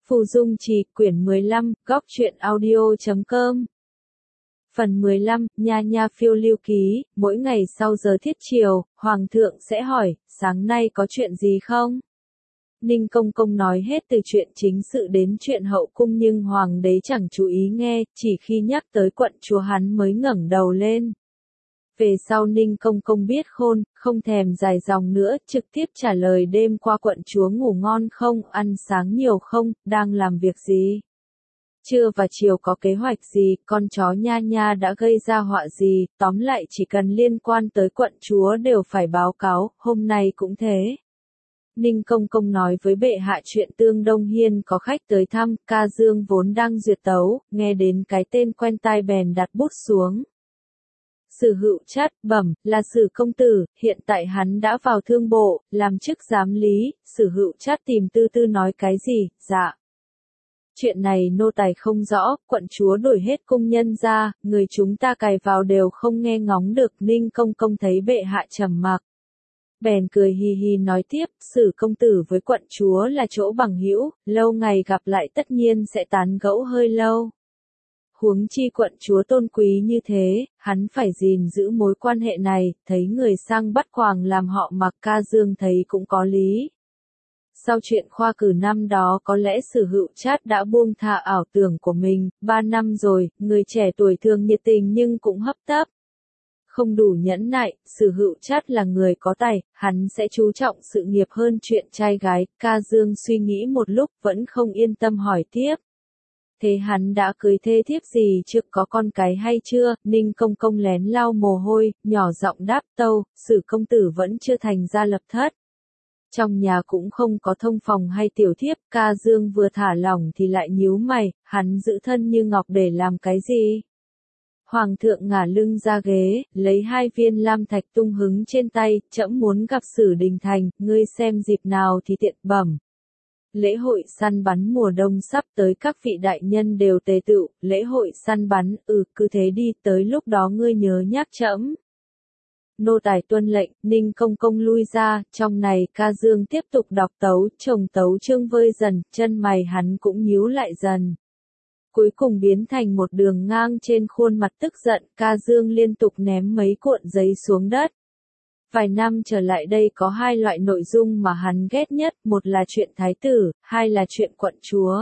Phù Dung Trì, quyển 15, góc truyện audio.com. Phần 15, Nha Nha phiêu lưu ký, mỗi ngày sau giờ thiết chiều, Hoàng thượng sẽ hỏi, sáng nay có chuyện gì không? Ninh Công Công nói hết từ chuyện chính sự đến chuyện hậu cung nhưng Hoàng đế chẳng chú ý nghe, chỉ khi nhắc tới quận chúa hắn mới ngẩng đầu lên. Về sau Ninh Công Công biết khôn, không thèm dài dòng nữa, trực tiếp trả lời đêm qua quận chúa ngủ ngon không, ăn sáng nhiều không, đang làm việc gì. Trưa và chiều có kế hoạch gì, con chó Nha Nha đã gây ra họa gì, tóm lại chỉ cần liên quan tới quận chúa đều phải báo cáo, hôm nay cũng thế. Ninh Công Công nói với bệ hạ chuyện Tương Đông Hiên có khách tới thăm, Ca Dương vốn đang duyệt tấu, nghe đến cái tên quen tai bèn đặt bút xuống. Sử Hữu Trát, bẩm, là Sử công tử, hiện tại hắn đã vào thương bộ, làm chức giám lý. Sử Hữu Trát tìm Tư Tư nói cái gì, dạ. Chuyện này nô tài không rõ, quận chúa đổi hết cung nhân ra, người chúng ta cài vào đều không nghe ngóng được. Ninh Công Công thấy bệ hạ trầm mặc, bèn cười hì hì nói tiếp, Sử công tử với quận chúa là chỗ bằng hữu, lâu ngày gặp lại tất nhiên sẽ tán gẫu hơi lâu. Huống chi quận chúa tôn quý như thế, hắn phải gìn giữ mối quan hệ này, thấy người sang bắt quàng làm họ Mặc. Ca Dương thấy cũng có lý. Sau chuyện khoa cử năm đó có lẽ Sử Hữu Trát đã buông thả ảo tưởng của mình, 3 năm rồi, người trẻ tuổi thường nhiệt tình nhưng cũng hấp tấp. Không đủ nhẫn nại, Sử Hữu Trát là người có tài, hắn sẽ chú trọng sự nghiệp hơn chuyện trai gái. Ca Dương suy nghĩ một lúc vẫn không yên tâm hỏi tiếp. Thế hắn đã cưới thê thiếp gì trước, có con cái hay chưa? Ninh Công Công lén lau mồ hôi, nhỏ giọng đáp tâu, Sử công tử vẫn chưa thành gia lập thất. Trong nhà cũng không có thông phòng hay tiểu thiếp. Ca Dương vừa thả lỏng thì lại nhíu mày, hắn giữ thân như ngọc để làm cái gì? Hoàng thượng ngả lưng ra ghế, lấy 2 viên lam thạch tung hứng trên tay, trẫm muốn gặp Sử Đình Thành, ngươi xem dịp nào thì tiện bẩm. Lễ hội săn bắn mùa đông sắp tới, các vị đại nhân đều tề tựu, lễ hội săn bắn, cứ thế đi, tới lúc đó ngươi nhớ nhắc trẫm. Nô tài tuân lệnh. Ninh Công Công lui ra, trong này Ca Dương tiếp tục đọc tấu, chồng tấu chương vơi dần, chân mày hắn cũng nhíu lại dần. Cuối cùng biến thành một đường ngang trên khuôn mặt tức giận. Ca Dương liên tục ném mấy cuộn giấy xuống đất. Vài năm trở lại đây có 2 loại nội dung mà hắn ghét nhất, một là chuyện thái tử, 2 là chuyện quận chúa.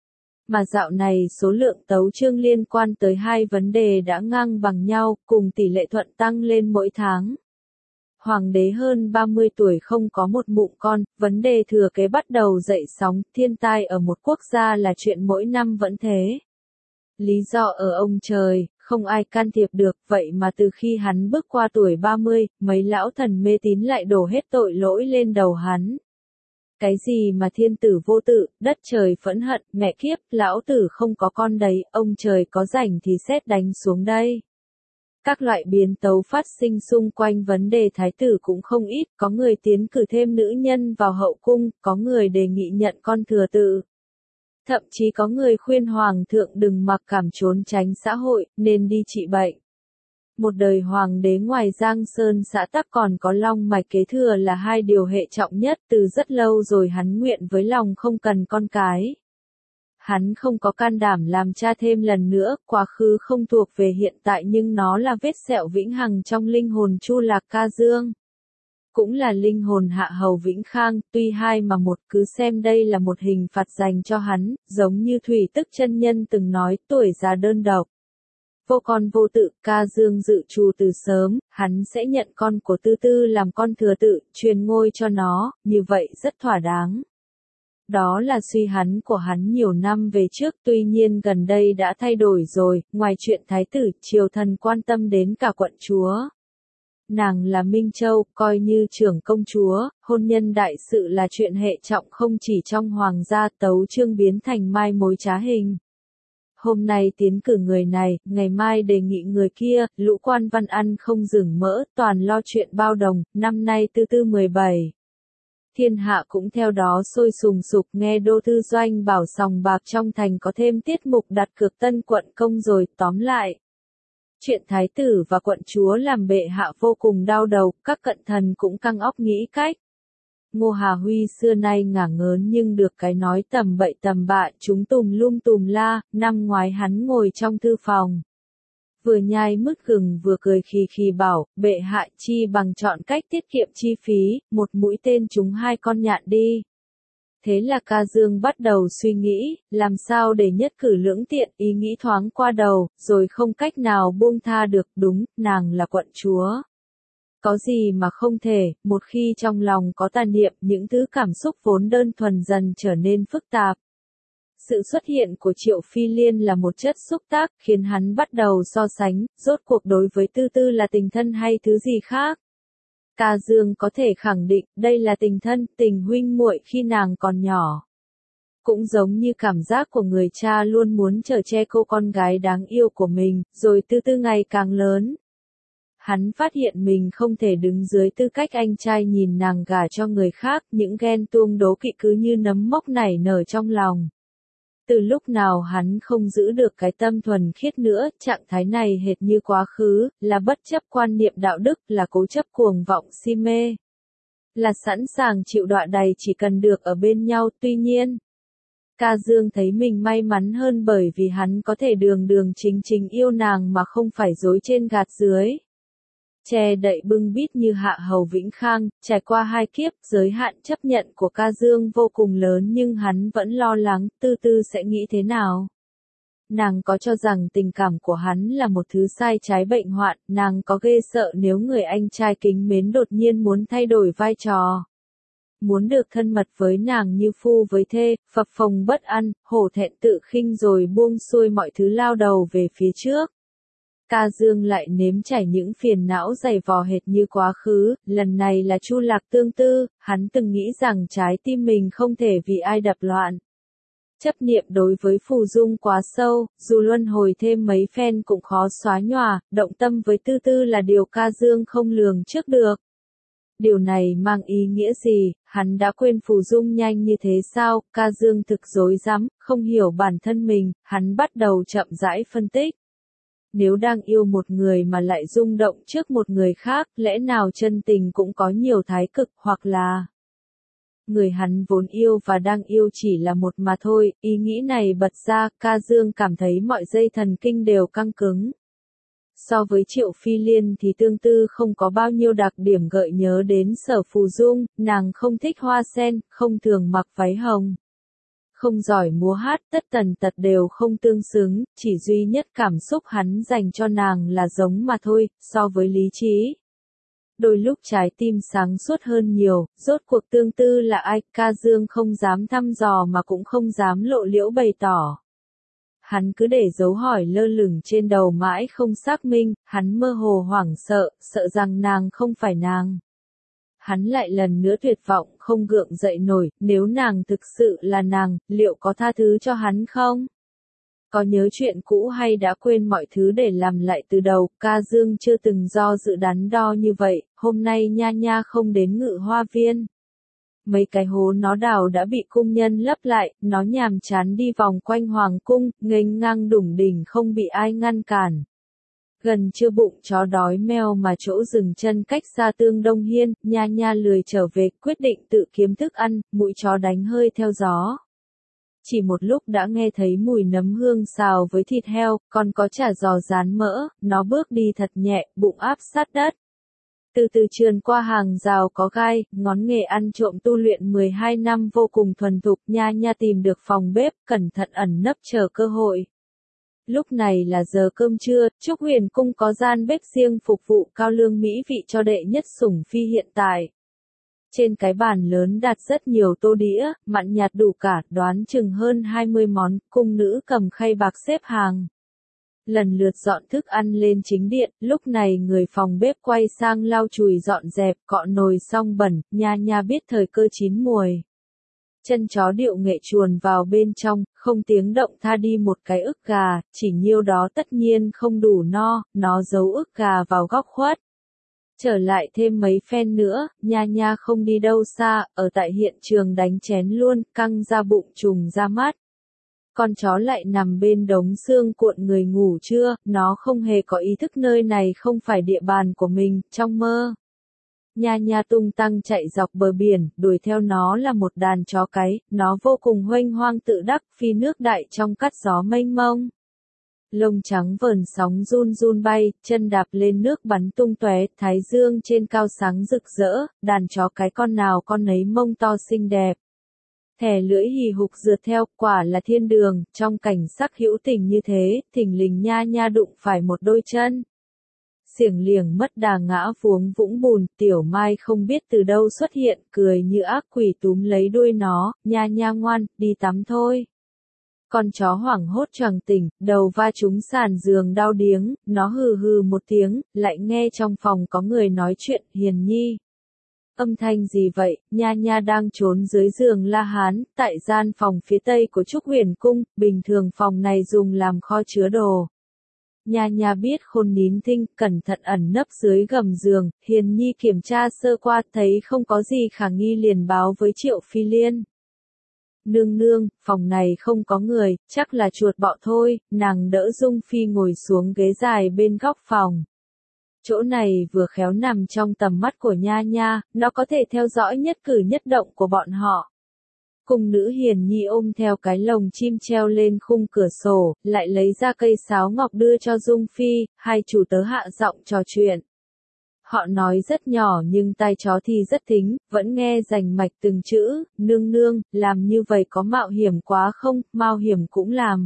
Mà dạo này số lượng tấu chương liên quan tới 2 vấn đề đã ngang bằng nhau, cùng tỷ lệ thuận tăng lên mỗi tháng. Hoàng đế hơn 30 tuổi không có một mụn con, vấn đề thừa kế bắt đầu dậy sóng, thiên tai ở một quốc gia là chuyện mỗi năm vẫn thế. Lý do ở ông trời, không ai can thiệp được, vậy mà từ khi hắn bước qua tuổi 30, mấy lão thần mê tín lại đổ hết tội lỗi lên đầu hắn. Cái gì mà thiên tử vô tự, đất trời phẫn hận, mẹ kiếp, lão tử không có con đấy, ông trời có rảnh thì sét đánh xuống đây. Các loại biến tấu phát sinh xung quanh vấn đề thái tử cũng không ít, có người tiến cử thêm nữ nhân vào hậu cung, có người đề nghị nhận con thừa tự. Thậm chí có người khuyên hoàng thượng đừng mặc cảm trốn tránh xã hội, nên đi trị bệnh. Một đời hoàng đế ngoài Giang Sơn xã tắc còn có long mạch kế thừa là 2 điều hệ trọng nhất, từ rất lâu rồi hắn nguyện với lòng không cần con cái. Hắn không có can đảm làm cha thêm lần nữa, quá khứ không thuộc về hiện tại nhưng nó là vết sẹo vĩnh hằng trong linh hồn Chu Lạc Ca Dương. Cũng là linh hồn Hạ Hầu Vĩnh Khang, tuy 2 mà một, cứ xem đây là một hình phạt dành cho hắn, giống như Thủy Tức chân nhân từng nói, tuổi già đơn độc. Vô con vô tự. Ca Dương dự trù từ sớm, hắn sẽ nhận con của Tư Tư làm con thừa tự, truyền ngôi cho nó, như vậy rất thỏa đáng. Đó là suy hắn của hắn nhiều năm về trước, tuy nhiên gần đây đã thay đổi rồi, ngoài chuyện thái tử, triều thần quan tâm đến cả quận chúa. Nàng là Minh Châu, coi như trưởng công chúa, hôn nhân đại sự là chuyện hệ trọng không chỉ trong hoàng gia, tấu chương biến thành mai mối trá hình. Hôm nay tiến cử người này, ngày mai đề nghị người kia, lũ quan văn ăn không dừng mỡ, toàn lo chuyện bao đồng, năm nay Tư Tư 17. Thiên hạ cũng theo đó sôi sùng sục, nghe Đô Thư Doanh bảo sòng bạc trong thành có thêm tiết mục đặt cược tân quận công rồi. Tóm lại, chuyện thái tử và quận chúa làm bệ hạ vô cùng đau đầu, các cận thần cũng căng óc nghĩ cách. Ngô Hà Huy xưa nay ngả ngớn nhưng được cái nói tầm bậy tầm bạ chúng tùm lum tùm la, năm ngoái hắn ngồi trong thư phòng. Vừa nhai mứt gừng vừa cười khì khì bảo, bệ hạ chi bằng chọn cách tiết kiệm chi phí, một mũi tên trúng hai con nhạn đi. Thế là Ca Dương bắt đầu suy nghĩ, làm sao để nhất cử lưỡng tiện, ý nghĩ thoáng qua đầu, rồi không cách nào buông tha được, đúng, nàng là quận chúa. Có gì mà không thể, một khi trong lòng có tà niệm, những thứ cảm xúc vốn đơn thuần dần trở nên phức tạp. Sự xuất hiện của Triệu Phi Liên là một chất xúc tác, khiến hắn bắt đầu so sánh, rốt cuộc đối với Tư Tư là tình thân hay thứ gì khác. Ca Dương có thể khẳng định, đây là tình thân, tình huynh muội khi nàng còn nhỏ. Cũng giống như cảm giác của người cha luôn muốn chở che cô con gái đáng yêu của mình, rồi Tư Tư ngày càng lớn. Hắn phát hiện mình không thể đứng dưới tư cách anh trai nhìn nàng gả cho người khác, những ghen tuông đố kỵ cứ như nấm mốc nảy nở trong lòng. Từ lúc nào hắn không giữ được cái tâm thuần khiết nữa, trạng thái này hệt như quá khứ, là bất chấp quan niệm đạo đức, là cố chấp cuồng vọng si mê. Là sẵn sàng chịu đọa đầy chỉ cần được ở bên nhau, tuy nhiên. Ca Dương thấy mình may mắn hơn bởi vì hắn có thể đường đường chính chính yêu nàng mà không phải dối trên gạt dưới. Che đậy bưng bít như Hạ Hầu Vĩnh Khang, trải qua 2 kiếp, giới hạn chấp nhận của Ca Dương vô cùng lớn nhưng hắn vẫn lo lắng, Tư Tư sẽ nghĩ thế nào. Nàng có cho rằng tình cảm của hắn là một thứ sai trái bệnh hoạn, nàng có ghê sợ nếu người anh trai kính mến đột nhiên muốn thay đổi vai trò. Muốn được thân mật với nàng như phu với thê, phập phồng bất ăn, hổ thẹn tự khinh rồi buông xuôi mọi thứ lao đầu về phía trước. Ca Dương lại nếm trải những phiền não dày vò hệt như quá khứ, lần này là Chu Lạc Tương Tư, hắn từng nghĩ rằng trái tim mình không thể vì ai đập loạn. Chấp niệm đối với Phù Dung quá sâu, dù luân hồi thêm mấy phen cũng khó xóa nhòa, động tâm với Tư Tư là điều Ca Dương không lường trước được. Điều này mang ý nghĩa gì, hắn đã quên Phù Dung nhanh như thế sao, Ca Dương thực rối rắm, không hiểu bản thân mình, hắn bắt đầu chậm rãi phân tích. Nếu đang yêu một người mà lại rung động trước một người khác, lẽ nào chân tình cũng có nhiều thái cực, hoặc là người hắn vốn yêu và đang yêu chỉ là một mà thôi, ý nghĩ này bật ra, Ca Dương cảm thấy mọi dây thần kinh đều căng cứng. So với Triệu Phi Liên thì Tương Tư không có bao nhiêu đặc điểm gợi nhớ đến Sở Phù Dung, nàng không thích hoa sen, không thường mặc váy hồng. Không giỏi múa hát, tất tần tật đều không tương xứng, chỉ duy nhất cảm xúc hắn dành cho nàng là giống mà thôi, so với lý trí. Đôi lúc trái tim sáng suốt hơn nhiều, rốt cuộc Tương Tư là ai, Ca Dương không dám thăm dò mà cũng không dám lộ liễu bày tỏ. Hắn cứ để dấu hỏi lơ lửng trên đầu mãi không xác minh, hắn mơ hồ hoảng sợ, sợ rằng nàng không phải nàng. Hắn lại lần nữa tuyệt vọng không gượng dậy nổi, nếu nàng thực sự là nàng, liệu có tha thứ cho hắn không? Có nhớ chuyện cũ hay đã quên mọi thứ để làm lại từ đầu, Ca Dương chưa từng do dự đắn đo như vậy, hôm nay Nha Nha không đến Ngự Hoa Viên. Mấy cái hố nó đào đã bị cung nhân lấp lại, nó nhàm chán đi vòng quanh hoàng cung, nghênh ngang đủng đỉnh không bị ai ngăn cản. Gần trưa bụng chó đói meo mà chỗ dừng chân cách xa Tương Đông Hiên, Nha Nha lười trở về, quyết định tự kiếm thức ăn, mũi chó đánh hơi theo gió. Chỉ một lúc đã nghe thấy mùi nấm hương xào với thịt heo, còn có chả giò rán mỡ, nó bước đi thật nhẹ, bụng áp sát đất. Từ từ trườn qua hàng rào có gai, ngón nghề ăn trộm tu luyện 12 năm vô cùng thuần thục, Nha Nha tìm được phòng bếp, cẩn thận ẩn nấp chờ cơ hội. Lúc này là giờ cơm trưa, Trúc Huyền Cung có gian bếp riêng phục vụ cao lương mỹ vị cho đệ nhất sủng phi hiện tại. Trên cái bàn lớn đặt rất nhiều tô đĩa, mặn nhạt đủ cả, đoán chừng hơn 20 món, cung nữ cầm khay bạc xếp hàng. Lần lượt dọn thức ăn lên chính điện, lúc này người phòng bếp quay sang lau chùi dọn dẹp, cọ nồi xong bẩn, Nha Nha biết thời cơ chín muồi. Chân chó điệu nghệ chuồn vào bên trong, không tiếng động tha đi một cái ức gà, chỉ nhiêu đó tất nhiên không đủ no, nó giấu ức gà vào góc khuất. Trở lại thêm mấy phen nữa, Nha Nha không đi đâu xa, ở tại hiện trường đánh chén luôn, căng ra bụng trùng ra mắt. Con chó lại nằm bên đống xương cuộn người ngủ trưa, nó không hề có ý thức nơi này không phải địa bàn của mình, trong mơ. Nha nha tung tăng chạy dọc bờ biển, đuổi theo nó là một đàn chó cái, nó vô cùng huênh hoang tự đắc, phi nước đại trong cắt gió mênh mông. Lông trắng vờn sóng run run bay, chân đạp lên nước bắn tung tóe, thái dương trên cao sáng rực rỡ, đàn chó cái con nào con nấy mông to xinh đẹp. Thè lưỡi hì hục rượt theo, quả là thiên đường, trong cảnh sắc hữu tình như thế, thình lình nha nha đụng phải một đôi chân. Xiểng liềng mất đà ngã vuống vũng bùn, tiểu mai không biết từ đâu xuất hiện, cười như ác quỷ túm lấy đuôi nó, nha nha ngoan, đi tắm thôi. Con chó hoảng hốt choàng tỉnh, đầu va trúng sàn giường đau điếng, nó hừ hừ một tiếng, lại nghe trong phòng có người nói chuyện, Hiền Nhi. Âm thanh gì vậy, nha nha đang trốn dưới giường La Hán, tại gian phòng phía tây của Trúc Huyền Cung, bình thường phòng này dùng làm kho chứa đồ. Nha nha biết khôn nín thinh, cẩn thận ẩn nấp dưới gầm giường, Hiền Nhi kiểm tra sơ qua thấy không có gì khả nghi liền báo với Triệu Phi Liên. Nương nương, phòng này không có người, chắc là chuột bọ thôi, nàng đỡ Dung Phi ngồi xuống ghế dài bên góc phòng. Chỗ này vừa khéo nằm trong tầm mắt của nha nha, nó có thể theo dõi nhất cử nhất động của bọn họ. Cung nữ Hiền Nhi ôm theo cái lồng chim treo lên khung cửa sổ, lại lấy ra cây sáo ngọc đưa cho Dung Phi, hai chủ tớ hạ giọng trò chuyện. Họ nói rất nhỏ nhưng tai chó thì rất thính, vẫn nghe rành mạch từng chữ, nương nương, làm như vậy có mạo hiểm quá không, mạo hiểm cũng làm.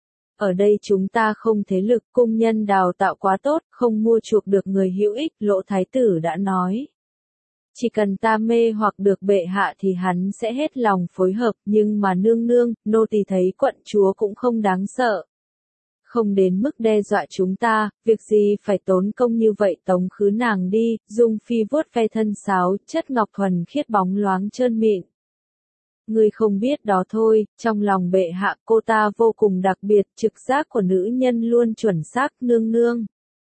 Ở đây chúng ta không thế lực, cung nhân đào tạo quá tốt, không mua chuộc được người hữu ích, Lỗ Thái tử đã nói. Chỉ cần ta mê hoặc được bệ hạ thì hắn sẽ hết lòng phối hợp, nhưng mà nương nương, nô tỳ thấy quận chúa cũng không đáng sợ. Không đến mức đe dọa chúng ta, việc gì phải tốn công như vậy tống khứ nàng đi, Dung Phi vuốt ve thân sáo, chất ngọc thuần khiết bóng loáng trơn mịn. Ngươi không biết đó thôi, trong lòng bệ hạ cô ta vô cùng đặc biệt, trực giác của nữ nhân luôn chuẩn xác, nương nương.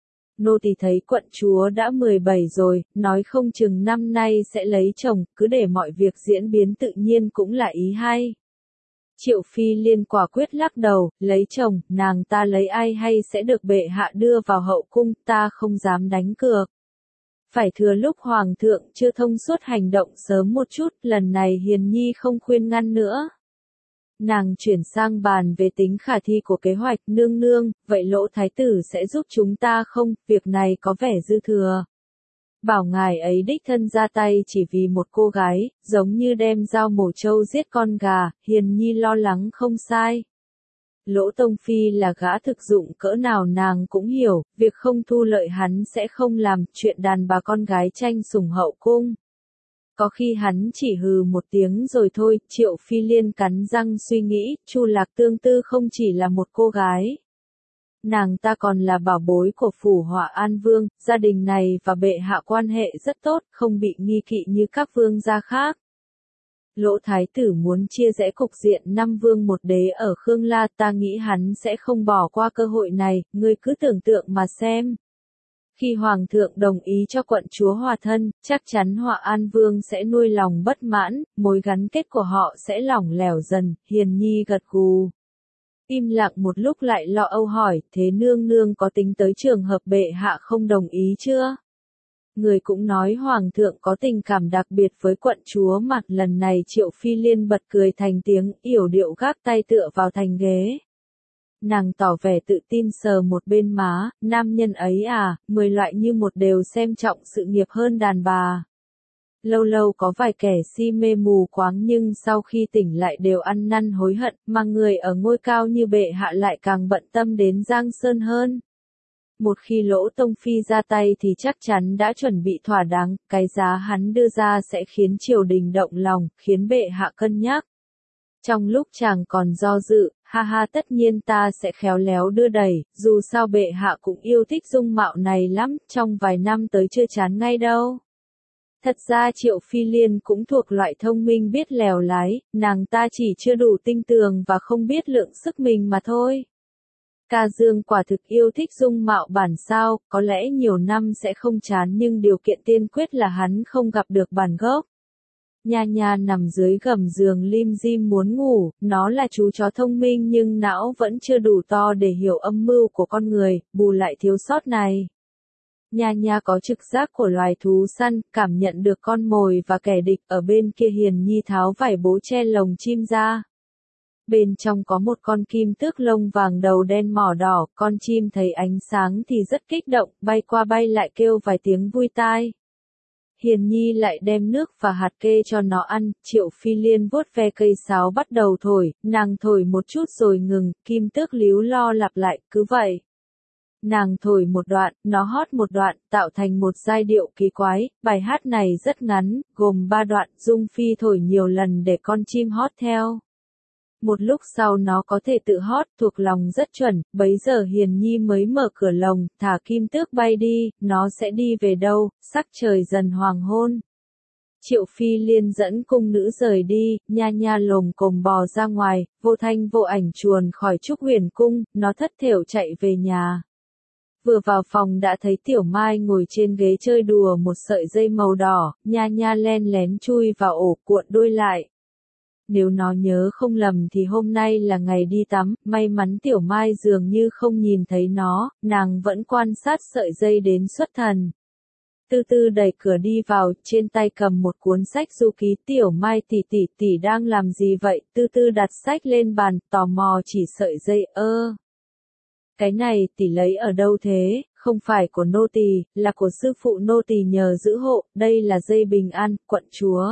Nô tỳ thấy quận chúa đã 17 rồi, nói không chừng năm nay sẽ lấy chồng, cứ để mọi việc diễn biến tự nhiên cũng là ý hay. Triệu Phi Liên quả quyết lắc đầu, lấy chồng, nàng ta lấy ai hay sẽ được bệ hạ đưa vào hậu cung, ta không dám đánh cược. Phải thừa lúc hoàng thượng chưa thông suốt hành động sớm một chút, lần này Hiền Nhi không khuyên ngăn nữa. Nàng chuyển sang bàn về tính khả thi của kế hoạch, nương nương, vậy Lỗ Thái tử sẽ giúp chúng ta không, việc này có vẻ dư thừa. Bảo ngài ấy đích thân ra tay chỉ vì một cô gái, giống như đem dao mổ trâu giết con gà, Hiền Nhi lo lắng không sai. Lỗ Tông Phi là gã thực dụng cỡ nào nàng cũng hiểu, việc không thu lợi hắn sẽ không làm, chuyện đàn bà con gái tranh sủng hậu cung. Có khi hắn chỉ hừ một tiếng rồi thôi, Triệu Phi Liên cắn răng suy nghĩ, Chu Lạc Tương Tư không chỉ là một cô gái. Nàng ta còn là bảo bối của phủ Hỏa An Vương, gia đình này và bệ hạ quan hệ rất tốt, không bị nghi kỵ như các vương gia khác. Lỗ Thái tử muốn chia rẽ cục diện 5 vương một đế ở Khương La, ta nghĩ hắn sẽ không bỏ qua cơ hội này, ngươi cứ tưởng tượng mà xem. Khi Hoàng thượng đồng ý cho quận chúa hòa thân, chắc chắn Hỏa An Vương sẽ nuôi lòng bất mãn, mối gắn kết của họ sẽ lỏng lẻo dần, Hiền Nhi gật gù. Im lặng một lúc lại lo âu hỏi, thế nương nương có tính tới trường hợp bệ hạ không đồng ý chưa? Người cũng nói Hoàng thượng có tình cảm đặc biệt với quận chúa mặt lần này Triệu Phi Liên bật cười thành tiếng, yểu điệu gác tay tựa vào thành ghế. Nàng tỏ vẻ tự tin sờ một bên má, nam nhân ấy à, 10 loại như một đều xem trọng sự nghiệp hơn đàn bà. Lâu lâu có vài kẻ si mê mù quáng nhưng sau khi tỉnh lại đều ăn năn hối hận, mà người ở ngôi cao như bệ hạ lại càng bận tâm đến Giang Sơn hơn. Một khi Lỗ Tông Phi ra tay thì chắc chắn đã chuẩn bị thỏa đáng, cái giá hắn đưa ra sẽ khiến triều đình động lòng, khiến bệ hạ cân nhắc. Trong lúc chàng còn do dự, ha ha tất nhiên ta sẽ khéo léo đưa đẩy, dù sao bệ hạ cũng yêu thích dung mạo này lắm, trong vài năm tới chưa chán ngay đâu. Thật ra Triệu Phi Liên cũng thuộc loại thông minh biết lèo lái, nàng ta chỉ chưa đủ tinh tường và không biết lượng sức mình mà thôi. Ca Dương quả thực yêu thích dung mạo bản sao, có lẽ nhiều năm sẽ không chán nhưng điều kiện tiên quyết là hắn không gặp được bản gốc. Nha nha nằm dưới gầm giường lim dim muốn ngủ, nó là chú chó thông minh nhưng não vẫn chưa đủ to để hiểu âm mưu của con người, bù lại thiếu sót này. Nha Nha có trực giác của loài thú săn, cảm nhận được con mồi và kẻ địch ở bên kia. Hiền Nhi tháo vải bố che lồng chim ra. Bên trong có một con kim tước lông vàng đầu đen mỏ đỏ, con chim thấy ánh sáng thì rất kích động, bay qua bay lại kêu vài tiếng vui tai. Hiền Nhi lại đem nước và hạt kê cho nó ăn. Triệu Phi Liên vuốt ve cây sáo bắt đầu thổi, nàng thổi một chút rồi ngừng, kim tước líu lo lặp lại, cứ vậy. Nàng thổi một đoạn, nó hót một đoạn, tạo thành một giai điệu kỳ quái. Bài hát này rất ngắn, gồm 3 đoạn, Dung Phi thổi nhiều lần để con chim hót theo. Một lúc sau nó có thể tự hót, thuộc lòng rất chuẩn. Bấy giờ Hiền Nhi mới mở cửa lồng, thả kim tước bay đi. Nó sẽ đi về đâu? Sắc trời dần hoàng hôn. Triệu Phi Liên dẫn cung nữ rời đi. Nha Nha lồm cồm bò ra ngoài, vô thanh vô ảnh chuồn khỏi Trúc Huyền Cung. Nó thất thểu chạy về nhà. Vừa vào phòng đã thấy Tiểu Mai ngồi trên ghế chơi đùa một sợi dây màu đỏ. Nha Nha len lén chui vào ổ cuộn đuôi lại. Nếu nó nhớ không lầm thì hôm nay là ngày đi tắm. May mắn Tiểu Mai dường như không nhìn thấy nó, nàng vẫn quan sát sợi dây đến xuất thần. Từ từ đẩy cửa đi vào, trên tay cầm một cuốn sách du ký. Tiểu Mai tỷ đang làm gì vậy? Từ từ đặt sách lên bàn, tò mò chỉ sợi dây. Cái này tỷ lấy ở đâu thế? Không phải của nô tỳ, là của sư phụ nô tỳ nhờ giữ hộ. Đây là dây bình an, quận chúa.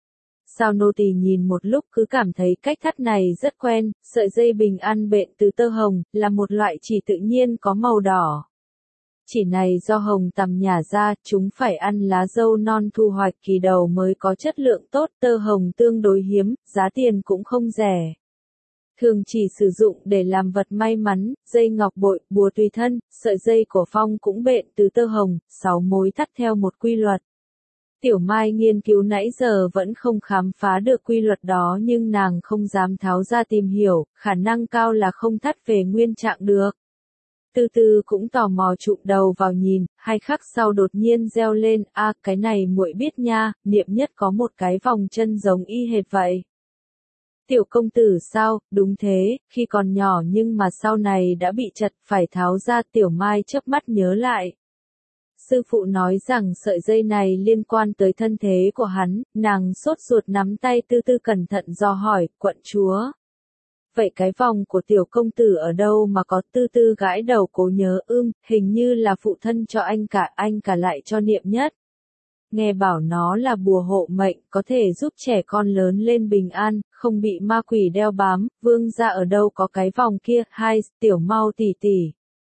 Sao? Nô tỳ nhìn một lúc cứ cảm thấy cách thắt này rất quen. Sợi dây bình an bện từ tơ hồng, là một loại chỉ tự nhiên có màu đỏ. Chỉ này do hồng tằm nhả ra, chúng phải ăn lá dâu non thu hoạch kỳ đầu mới có chất lượng tốt. Tơ hồng tương đối hiếm, giá tiền cũng không rẻ. Thường chỉ sử dụng để làm vật may mắn, dây ngọc bội, bùa tùy thân. Sợi dây cổ phong cũng bện từ tơ hồng, 6 mối thắt theo một quy luật. Tiểu Mai nghiên cứu nãy giờ vẫn không khám phá được quy luật đó, nhưng nàng không dám tháo ra tìm hiểu, khả năng cao là không thắt về nguyên trạng được. Từ từ cũng tò mò chụm đầu vào nhìn, 2 khắc sau đột nhiên reo lên, cái này muội biết nha, Niệm Nhất có một cái vòng chân giống y hệt vậy. Tiểu công tử sao? Đúng thế, khi còn nhỏ nhưng mà sau này đã bị chật, phải tháo ra. Tiểu Mai chớp mắt nhớ lại. Sư phụ nói rằng sợi dây này liên quan tới thân thế của hắn. Nàng sốt ruột nắm tay Từ từ cẩn thận dò hỏi, quận chúa. Vậy cái vòng của tiểu công tử ở đâu mà có? Từ từ gãi đầu cố nhớ, hình như là phụ thân cho anh cả lại cho Niệm Nhất. Nghe bảo nó là bùa hộ mệnh, có thể giúp trẻ con lớn lên bình an, không bị ma quỷ đeo bám. Vương gia ở đâu có cái vòng kia? Tiểu Mau tỷ.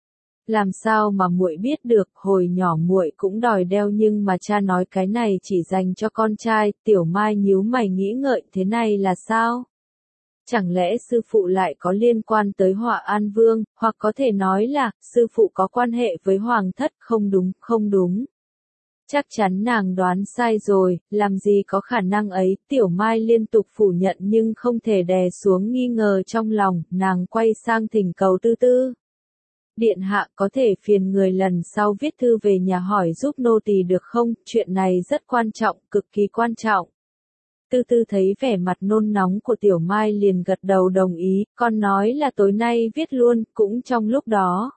Làm sao mà muội biết được? Hồi nhỏ muội cũng đòi đeo nhưng mà cha nói cái này chỉ dành cho con trai. Tiểu Mai nhíu mày nghĩ ngợi, thế này là sao? Chẳng lẽ sư phụ lại có liên quan tới Hỏa An Vương, hoặc có thể nói là sư phụ có quan hệ với hoàng thất? Không đúng. Chắc chắn nàng đoán sai rồi, làm gì có khả năng ấy. Tiểu Mai liên tục phủ nhận nhưng không thể đè xuống nghi ngờ trong lòng. Nàng quay sang thỉnh cầu Từ từ. Điện hạ có thể phiền người lần sau viết thư về nhà hỏi giúp nô tỳ được không? Chuyện này rất quan trọng, cực kỳ quan trọng. Từ từ thấy vẻ mặt nôn nóng của Tiểu Mai liền gật đầu đồng ý, con nói là tối nay viết luôn. Cũng trong lúc đó,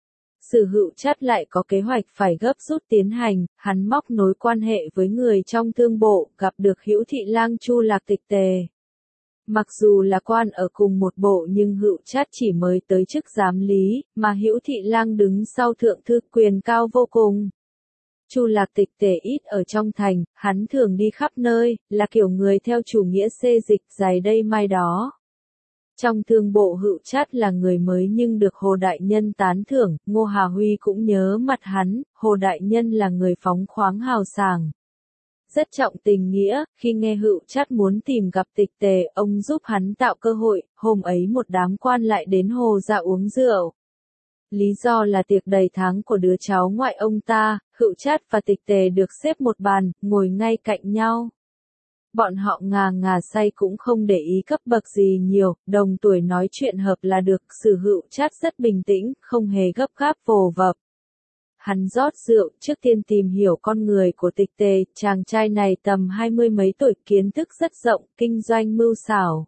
Sử Hữu Trát lại có kế hoạch phải gấp rút tiến hành. Hắn móc nối quan hệ với người trong thương bộ, gặp được Hữu Thị Lang Chu Lạc Tịch Tề. Mặc dù là quan ở cùng một bộ nhưng Hữu Trát chỉ mới tới chức giám lý, mà Hữu Thị Lang đứng sau thượng thư, quyền cao vô cùng. Chu Lạc Tịch Tề ít ở trong thành, hắn thường đi khắp nơi, là kiểu người theo chủ nghĩa xê dịch dài đây mai đó. Trong thương bộ Hữu Trát là người mới nhưng được Hồ Đại Nhân tán thưởng. Ngô Hà Huy cũng nhớ mặt hắn. Hồ Đại Nhân là người phóng khoáng hào sảng, rất trọng tình nghĩa. Khi nghe Hữu Trát muốn tìm gặp Tịch Tề, ông giúp hắn tạo cơ hội. Hôm ấy một đám quan lại đến Hồ gia uống rượu. Lý do là tiệc đầy tháng của đứa cháu ngoại ông ta. Hữu Trát và Tịch Tề được xếp một bàn, ngồi ngay cạnh nhau. Bọn họ ngà say cũng không để ý cấp bậc gì nhiều, đồng tuổi nói chuyện hợp là được. Sử Hữu Trát rất bình tĩnh, không hề gấp gáp vồ vập. Hắn rót rượu, trước tiên tìm hiểu con người của Tịch Tề. Chàng trai này tầm 20 mấy tuổi, kiến thức rất rộng, kinh doanh mưu xảo.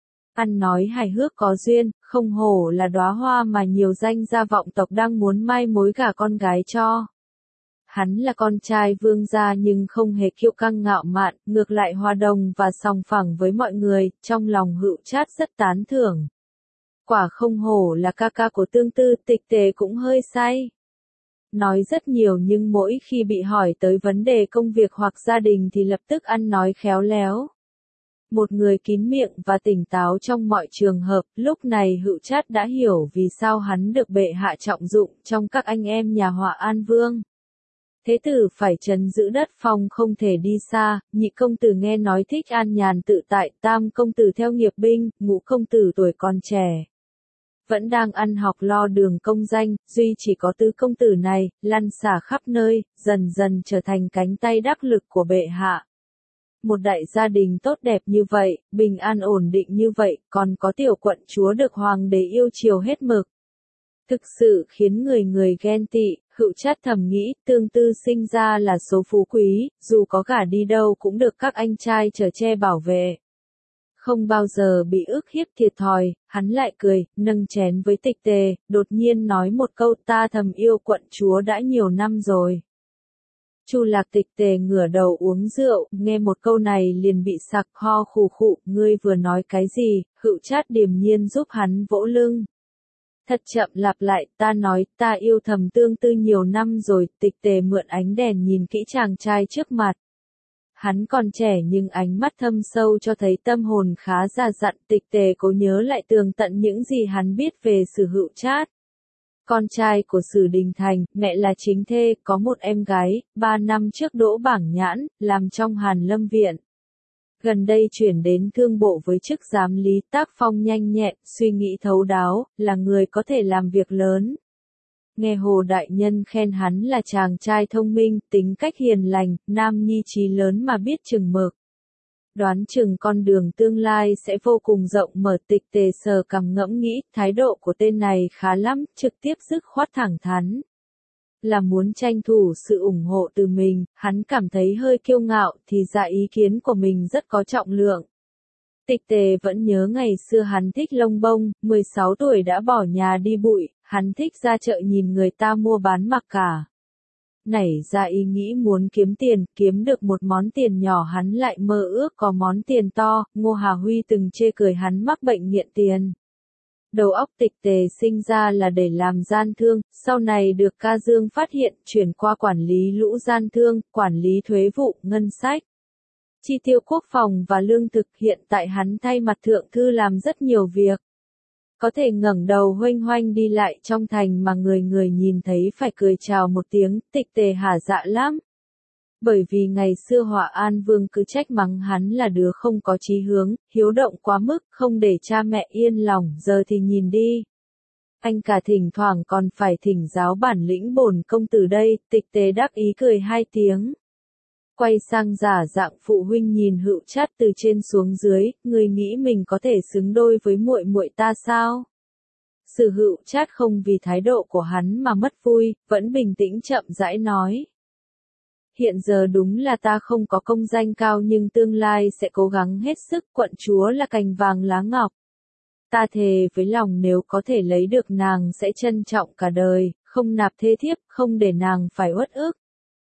Ăn nói hài hước có duyên, không hổ là đóa hoa mà nhiều danh gia vọng tộc đang muốn mai mối gả con gái cho. Hắn là con trai vương gia nhưng không hề kiêu căng ngạo mạn, ngược lại hòa đồng và sòng phẳng với mọi người, trong lòng Hựu Trát rất tán thưởng. Quả không hổ là ca ca của Tương Tư, Tịch Tề cũng hơi say. Nói rất nhiều nhưng mỗi khi bị hỏi tới vấn đề công việc hoặc gia đình thì lập tức ăn nói khéo léo. Một người kín miệng và tỉnh táo trong mọi trường hợp, lúc này Hựu Trát đã hiểu vì sao hắn được bệ hạ trọng dụng trong các anh em nhà họ An Vương. Thế tử phải trấn giữ đất phong không thể đi xa, nhị công tử nghe nói thích an nhàn tự tại, tam công tử theo nghiệp binh, ngũ công tử tuổi còn trẻ. Vẫn đang ăn học lo đường công danh, duy chỉ có tứ công tử này, lăn xả khắp nơi, dần dần trở thành cánh tay đắc lực của bệ hạ. Một đại gia đình tốt đẹp như vậy, bình an ổn định như vậy, còn có tiểu quận chúa được hoàng đế yêu chiều hết mực. Thực sự khiến người người ghen tị, Hựu Trát thầm nghĩ, Tương Tư sinh ra là số phú quý, dù có gả đi đâu cũng được các anh trai chở che bảo vệ. Không bao giờ bị ức hiếp thiệt thòi, hắn lại cười, nâng chén với Tịch Tề, đột nhiên nói một câu ta thầm yêu quận chúa đã nhiều năm rồi. Chu Lạc Tịch Tề ngửa đầu uống rượu, nghe một câu này liền bị sặc ho khù khụ, ngươi vừa nói cái gì, Hựu Trát điềm nhiên giúp hắn vỗ lưng. Thật chậm lặp lại, ta nói, ta yêu thầm Tương Tư nhiều năm rồi, Tịch Tề mượn ánh đèn nhìn kỹ chàng trai trước mặt. Hắn còn trẻ nhưng ánh mắt thâm sâu cho thấy tâm hồn khá già dặn, Tịch Tề cố nhớ lại tường tận những gì hắn biết về Sử Hựu Trát. Con trai của Sử Đình Thành, mẹ là chính thê, có một em gái, 3 năm trước đỗ bảng nhãn, làm trong Hàn Lâm Viện. Gần đây chuyển đến thương bộ với chức giám lý, tác phong nhanh nhẹn, suy nghĩ thấu đáo, là người có thể làm việc lớn. Nghe Hồ Đại Nhân khen hắn là chàng trai thông minh, tính cách hiền lành, nam nhi chí lớn mà biết chừng mực. Đoán chừng con đường tương lai sẽ vô cùng rộng mở. Tịch Tề sờ cằm ngẫm nghĩ, thái độ của tên này khá lắm, trực tiếp dứt khoát thẳng thắn. Là muốn tranh thủ sự ủng hộ từ mình, hắn cảm thấy hơi kiêu ngạo thì ra ý kiến của mình rất có trọng lượng. Tịch Tề vẫn nhớ ngày xưa hắn thích lông bông, 16 tuổi đã bỏ nhà đi bụi, hắn thích ra chợ nhìn người ta mua bán mặc cả. Nảy ra ý nghĩ muốn kiếm tiền, kiếm được một món tiền nhỏ hắn lại mơ ước có món tiền to, Ngô Hà Huy từng chê cười hắn mắc bệnh nghiện tiền. Đầu óc Tịch Tề sinh ra là để làm gian thương, sau này được Ca Dương phát hiện, chuyển qua quản lý lũ gian thương, quản lý thuế vụ, ngân sách. Chi tiêu quốc phòng và lương thực, hiện tại hắn thay mặt thượng thư làm rất nhiều việc. Có thể ngẩng đầu huênh hoanh đi lại trong thành mà người người nhìn thấy phải cười chào một tiếng, Tịch Tề hả dạ lắm. Bởi vì ngày xưa Họa An Vương cứ trách mắng hắn là đứa không có chí hướng, hiếu động quá mức, không để cha mẹ yên lòng, giờ thì nhìn đi. Anh cả thỉnh thoảng còn phải thỉnh giáo bản lĩnh bổn công tử đây, Tịch Tề đắc ý cười 2 tiếng. Quay sang giả dạng phụ huynh nhìn Hựu Trát từ trên xuống dưới, người nghĩ mình có thể xứng đôi với muội muội ta sao? Sử Hựu Trát không vì thái độ của hắn mà mất vui, vẫn bình tĩnh chậm rãi nói. Hiện giờ đúng là ta không có công danh cao nhưng tương lai sẽ cố gắng hết sức, quận chúa là cành vàng lá ngọc. Ta thề với lòng nếu có thể lấy được nàng sẽ trân trọng cả đời, không nạp thê thiếp, không để nàng phải uất ức.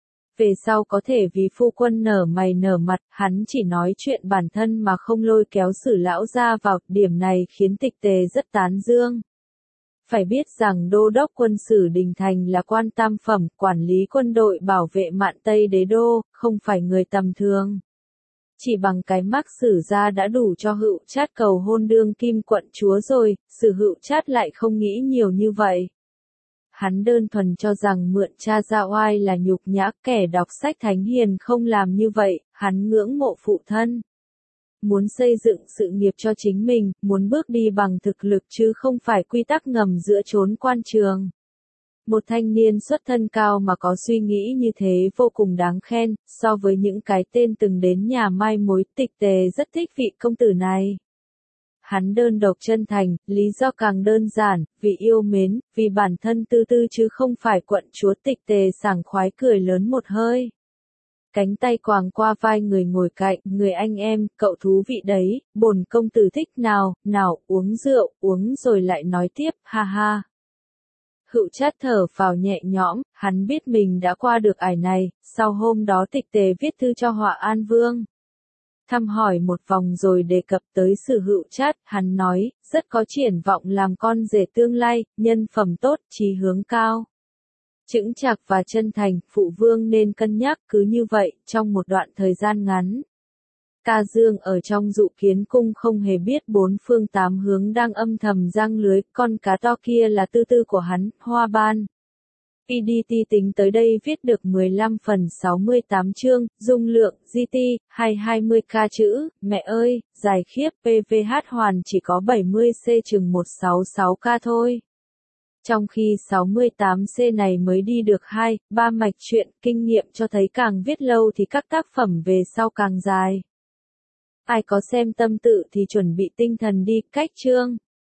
Về sau có thể vì phu quân nở mày nở mặt, hắn chỉ nói chuyện bản thân mà không lôi kéo Sử lão gia vào, điểm này khiến Tịch Tề rất tán dương. Phải biết rằng đô đốc quân Sử Đình Thành là quan tam phẩm, quản lý quân đội bảo vệ Mạn Tây đế đô, không phải người tầm thường. Chỉ bằng cái mác Sử gia đã đủ cho Hựu Trát cầu hôn đương kim quận chúa rồi, Sử Hựu Trát lại không nghĩ nhiều như vậy. Hắn đơn thuần cho rằng mượn cha ra oai là nhục nhã, kẻ đọc sách thánh hiền không làm như vậy, hắn ngưỡng mộ phụ thân. Muốn xây dựng sự nghiệp cho chính mình, muốn bước đi bằng thực lực chứ không phải quy tắc ngầm giữa chốn quan trường. Một thanh niên xuất thân cao mà có suy nghĩ như thế vô cùng đáng khen, so với những cái tên từng đến nhà mai mối, Tịch Tề rất thích vị công tử này. Hắn đơn độc chân thành, lý do càng đơn giản, vì yêu mến, vì bản thân Tư Tư chứ không phải quận chúa. Tịch Tề sảng khoái cười lớn một hơi. Cánh tay quàng qua vai người ngồi cạnh, người anh em, cậu thú vị đấy, bổn công tử thích nào, nào, uống rượu, uống rồi lại nói tiếp, ha ha. Hữu Trát thở phào nhẹ nhõm, hắn biết mình đã qua được ải này, sau hôm đó Tịch Tề viết thư cho Họa An Vương. Thăm hỏi một vòng rồi đề cập tới sự Hữu Trát, hắn nói, rất có triển vọng làm con rể tương lai, nhân phẩm tốt, chí hướng cao. Chững chạc và chân thành, phụ vương nên cân nhắc. Cứ như vậy, trong một đoạn thời gian ngắn. Ca Dương ở trong Dụ Kiến Cung không hề biết bốn phương tám hướng đang âm thầm giăng lưới, con cá to kia là tư tư của hắn, Hoa Ban. PDT tính tới đây viết được 15 phần 68 chương, dung lượng, GT, 220k chữ, mẹ ơi, dài khiếp, PVH hoàn chỉ có 70C chừng 166k thôi. Trong khi 68C này mới đi được 2-3 mạch truyện, kinh nghiệm cho thấy càng viết lâu thì các tác phẩm về sau càng dài. Ai có xem tâm tự thì chuẩn bị tinh thần đi, cách chương.